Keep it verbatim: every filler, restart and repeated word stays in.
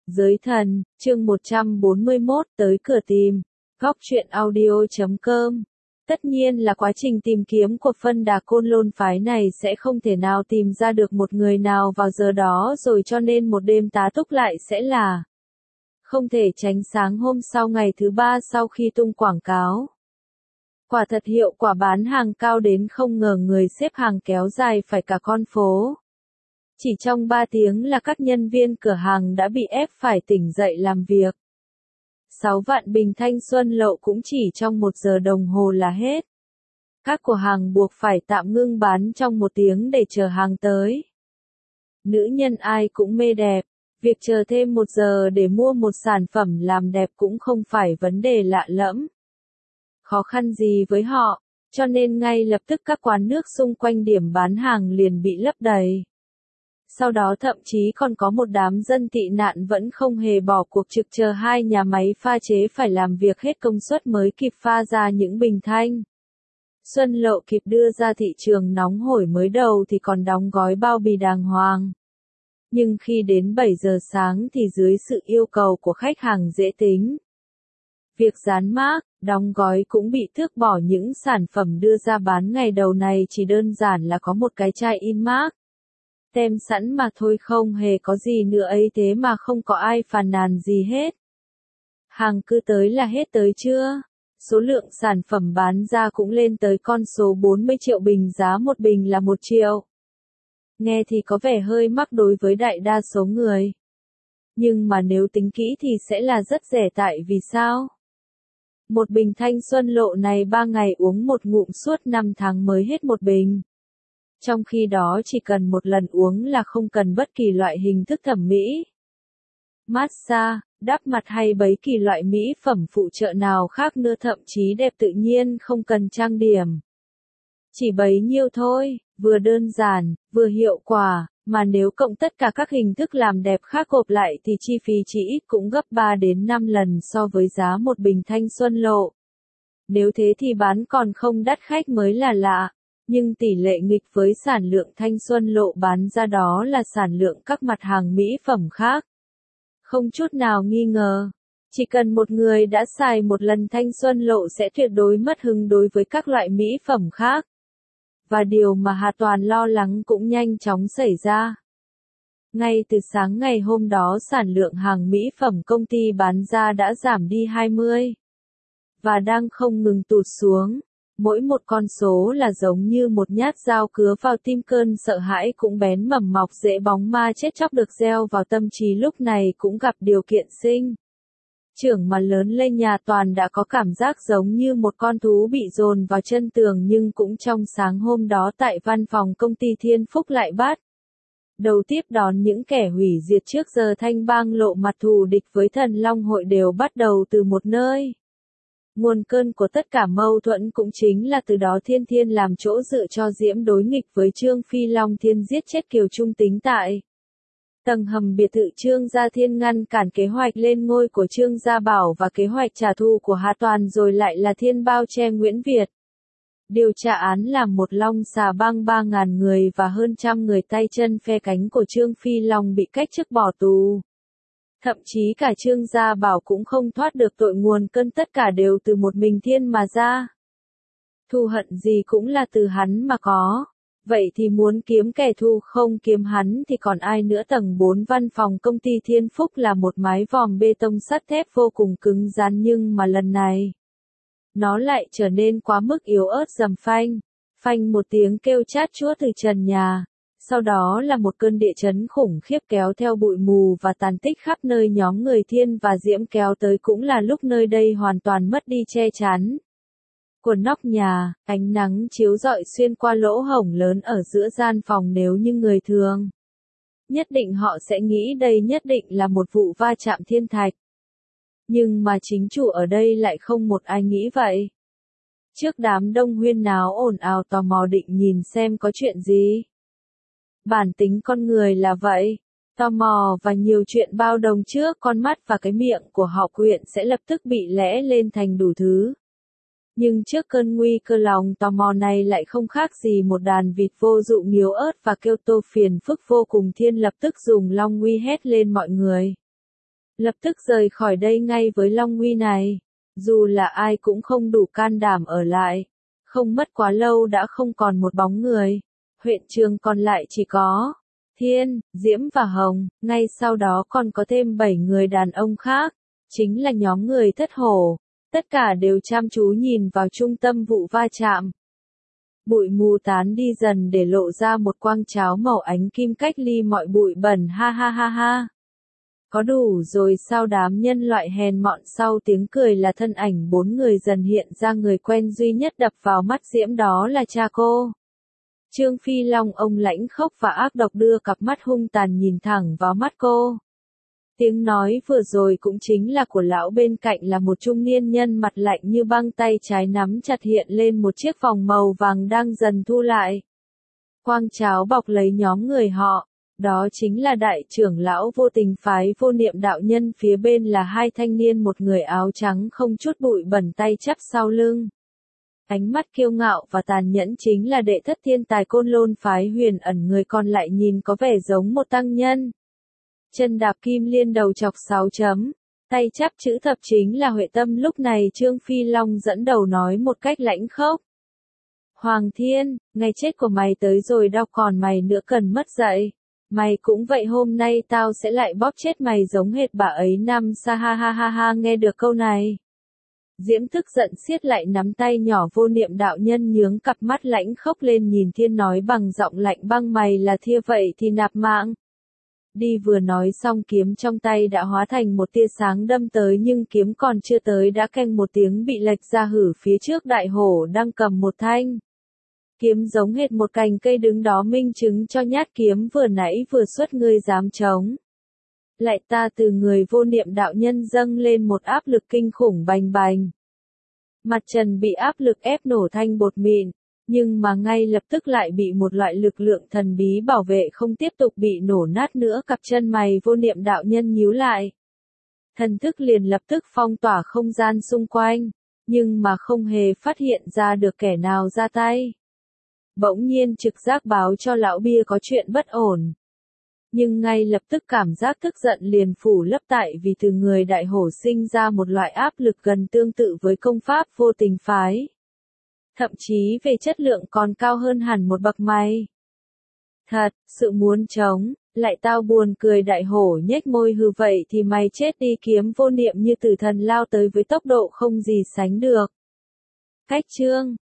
Giới thần, chương một trăm bốn mươi mốt, tới cửa tìm. Góc truyện audio chấm com. Tất nhiên là quá trình tìm kiếm của phân đà Côn Lôn phái này sẽ không thể nào tìm ra được một người nào vào giờ đó rồi, cho nên một đêm tá túc lại sẽ là không thể tránh sáng hôm sau ngày thứ ba sau khi tung quảng cáo. Quả thật hiệu quả bán hàng cao đến không ngờ, người xếp hàng kéo dài phải cả con phố. Chỉ trong ba tiếng là các nhân viên cửa hàng đã bị ép phải tỉnh dậy làm việc. Sáu vạn bình thanh xuân lậu cũng chỉ trong một giờ đồng hồ là hết. Các cửa hàng buộc phải tạm ngưng bán trong một tiếng để chờ hàng tới. Nữ nhân ai cũng mê đẹp, việc chờ thêm một giờ để mua một sản phẩm làm đẹp cũng không phải vấn đề lạ lẫm. Khó khăn gì với họ, cho nên ngay lập tức các quán nước xung quanh điểm bán hàng liền bị lấp đầy. Sau đó thậm chí còn có một đám dân tị nạn vẫn không hề bỏ cuộc trực chờ hai nhà máy pha chế phải làm việc hết công suất mới kịp pha ra những bình thanh xuân lậu kịp đưa ra thị trường nóng hổi. Mới đầu thì còn đóng gói bao bì đàng hoàng. Nhưng khi đến bảy giờ sáng thì dưới sự yêu cầu của khách hàng dễ tính, việc dán mác, đóng gói cũng bị tước bỏ. Những sản phẩm đưa ra bán ngày đầu này chỉ đơn giản là có một cái chai in mác, tem sẵn mà thôi, không hề có gì nữa ấy, thế mà không có ai phàn nàn gì hết. Hàng cứ tới là hết. Tới chưa? Số lượng sản phẩm bán ra cũng lên tới con số bốn mươi triệu bình, giá một bình là một triệu. Nghe thì có vẻ hơi mắc đối với đại đa số người. Nhưng mà nếu tính kỹ thì sẽ là rất rẻ. Tại vì sao? Một bình thanh xuân lộ này ba ngày uống một ngụm suốt năm tháng mới hết một bình. Trong khi đó chỉ cần một lần uống là không cần bất kỳ loại hình thức thẩm mỹ, massage, đắp mặt hay bấy kỳ loại mỹ phẩm phụ trợ nào khác nữa, thậm chí đẹp tự nhiên không cần trang điểm. Chỉ bấy nhiêu thôi, vừa đơn giản, vừa hiệu quả, mà nếu cộng tất cả các hình thức làm đẹp khác gộp lại thì chi phí chỉ ít cũng gấp ba đến năm lần so với giá một bình thanh xuân lộ. Nếu thế thì bán còn không đắt khách mới là lạ. Nhưng tỷ lệ nghịch với sản lượng thanh xuân lộ bán ra đó là sản lượng các mặt hàng mỹ phẩm khác. Không chút nào nghi ngờ, chỉ cần một người đã xài một lần thanh xuân lộ sẽ tuyệt đối mất hứng đối với các loại mỹ phẩm khác. Và điều mà Hà Toàn lo lắng cũng nhanh chóng xảy ra. Ngay từ sáng ngày hôm đó, sản lượng hàng mỹ phẩm công ty bán ra đã giảm đi hai mươi và đang không ngừng tụt xuống. Mỗi một con số là giống như một nhát dao cứa vào tim, cơn sợ hãi cũng bén mầm mọc dễ bóng ma chết chóc được gieo vào tâm trí lúc này cũng gặp điều kiện sinh trưởng mà lớn lên. Nhà Toàn đã có cảm giác giống như một con thú bị dồn vào chân tường. Nhưng cũng trong sáng hôm đó tại văn phòng công ty Thiên Phúc lại bắt đầu tiếp đón những kẻ hủy diệt. Trước giờ Thanh Bang lộ mặt thù địch với Thần Long Hội đều bắt đầu từ một nơi. Nguồn cơn của tất cả mâu thuẫn cũng chính là từ đó. Thiên Thiên làm chỗ dựa cho Diễm đối nghịch với Trương Phi Long Thiên, giết chết Kiều Trung Tính tại tầng hầm biệt thự Trương Gia Thiên, ngăn cản kế hoạch lên ngôi của Trương Gia Bảo và kế hoạch trả thù của Hà Toàn, rồi lại là Thiên bao che Nguyễn Việt. Điều tra án làm một Long Xà Bang ba ngàn người và hơn trăm người tay chân phe cánh của Trương Phi Long bị cách chức bỏ tù. Thậm chí cả Trương Gia Bảo cũng không thoát được tội. Nguồn cơn tất cả đều từ một mình Thiên mà ra. Thù hận gì cũng là từ hắn mà có. Vậy thì muốn kiếm kẻ thù không kiếm hắn thì còn ai nữa? Tầng bốn văn phòng công ty Thiên Phúc là một mái vòm bê tông sắt thép vô cùng cứng rắn, nhưng mà lần này nó lại trở nên quá mức yếu ớt. Rầm phanh, phanh một tiếng kêu chát chúa từ trần nhà. Sau đó là một cơn địa chấn khủng khiếp kéo theo bụi mù và tàn tích khắp nơi. Nhóm người Thiên và Diễm kéo tới cũng là lúc nơi đây hoàn toàn mất đi che chắn của nóc nhà. Ánh nắng chiếu rọi xuyên qua lỗ hổng lớn ở giữa gian phòng. Nếu như người thường, nhất định họ sẽ nghĩ đây nhất định là một vụ va chạm thiên thạch. Nhưng mà chính chủ ở đây lại không một ai nghĩ vậy. Trước đám đông huyên náo ồn ào tò mò định nhìn xem có chuyện gì. Bản tính con người là vậy, tò mò và nhiều chuyện bao đồng trước con mắt và cái miệng của họ quyện sẽ lập tức bị lẽ lên thành đủ thứ. Nhưng trước cơn nguy cơ lòng tò mò này lại không khác gì một đàn vịt vô dụng yếu ớt và kêu tô phiền phức vô cùng. Thiên lập tức dùng long uy hét lên mọi người. Lập tức rời khỏi đây ngay với Long Uy này. Dù là ai cũng không đủ can đảm ở lại. Không mất quá lâu đã không còn một bóng người. Huyện trường còn lại chỉ có Thiên, Diễm và Hồng, ngay sau đó còn có thêm bảy người đàn ông khác. Chính là nhóm người thất hổ. Tất cả đều chăm chú nhìn vào trung tâm vụ va chạm. Bụi mù tán đi dần để lộ ra một quang cháo màu ánh kim cách ly mọi bụi bẩn, ha ha ha ha. Có đủ rồi sao? Đám nhân loại hèn mọn sau tiếng cười là thân ảnh bốn người dần hiện ra, người quen duy nhất đập vào mắt Diễm đó là cha cô. Trương Phi Long, ông lãnh khốc và ác độc đưa cặp mắt hung tàn nhìn thẳng vào mắt cô. Tiếng nói vừa rồi cũng chính là của lão, bên cạnh là một trung niên nhân mặt lạnh như băng, tay trái nắm chặt hiện lên một chiếc vòng màu vàng đang dần thu lại. Quang cháo bọc lấy nhóm người họ, đó chính là đại trưởng lão Vô Tình phái Vô Niệm đạo nhân, phía bên là hai thanh niên, một người áo trắng không chút bụi bẩn, tay chắp sau lưng. Ánh mắt kiêu ngạo và tàn nhẫn chính là đệ thất thiên tài Côn Lôn phái Huyền Ẩn, người còn lại nhìn có vẻ giống một tăng nhân. Chân đạp kim liên, đầu chọc sáu chấm, tay chắp chữ thập chính là Huệ Tâm. Lúc này Trương Phi Long dẫn đầu nói một cách lãnh khốc. Hoàng Thiên, ngày chết của mày tới rồi, đau còn mày nữa cần mất dạy. Mày cũng vậy, hôm nay tao sẽ lại bóp chết mày giống hệt bà ấy năm xa, ha ha ha ha. Nghe được câu này, Diễm tức giận siết lại nắm tay nhỏ. Vô Niệm đạo nhân nhướng cặp mắt lãnh khốc lên nhìn Thiên nói bằng giọng lạnh băng, mày là thia vậy thì nạp mạng. Đi. Vừa nói xong kiếm trong tay đã hóa thành một tia sáng đâm tới, nhưng kiếm còn chưa tới đã keng một tiếng bị lệch ra, hử phía trước đại hổ đang cầm một thanh kiếm giống hệt một cành cây đứng đó, minh chứng cho nhát kiếm vừa nãy vừa xuất. Ngươi dám chống lại ta? Từ người Vô Niệm đạo nhân dâng lên một áp lực kinh khủng, bành bành. Mặt trần bị áp lực ép nổ thành bột mịn, nhưng mà ngay lập tức lại bị một loại lực lượng thần bí bảo vệ, không tiếp tục bị nổ nát nữa. Cặp chân mày Vô Niệm đạo nhân nhíu lại. Thần thức liền lập tức phong tỏa không gian xung quanh, nhưng mà không hề phát hiện ra được kẻ nào ra tay. Bỗng nhiên trực giác báo cho lão bia có chuyện bất ổn. Nhưng ngay lập tức cảm giác tức giận liền phủ lấp, tại vì từ người đại hổ sinh ra một loại áp lực gần tương tự với công pháp Vô Tình phái. Thậm chí về chất lượng còn cao hơn hẳn một bậc. Mày thật sự muốn chống lại tao? Buồn cười. Đại hổ nhếch môi, hừ vậy thì mày chết đi. Kiếm Vô Niệm như tử thần lao tới với tốc độ không gì sánh được. Cách chương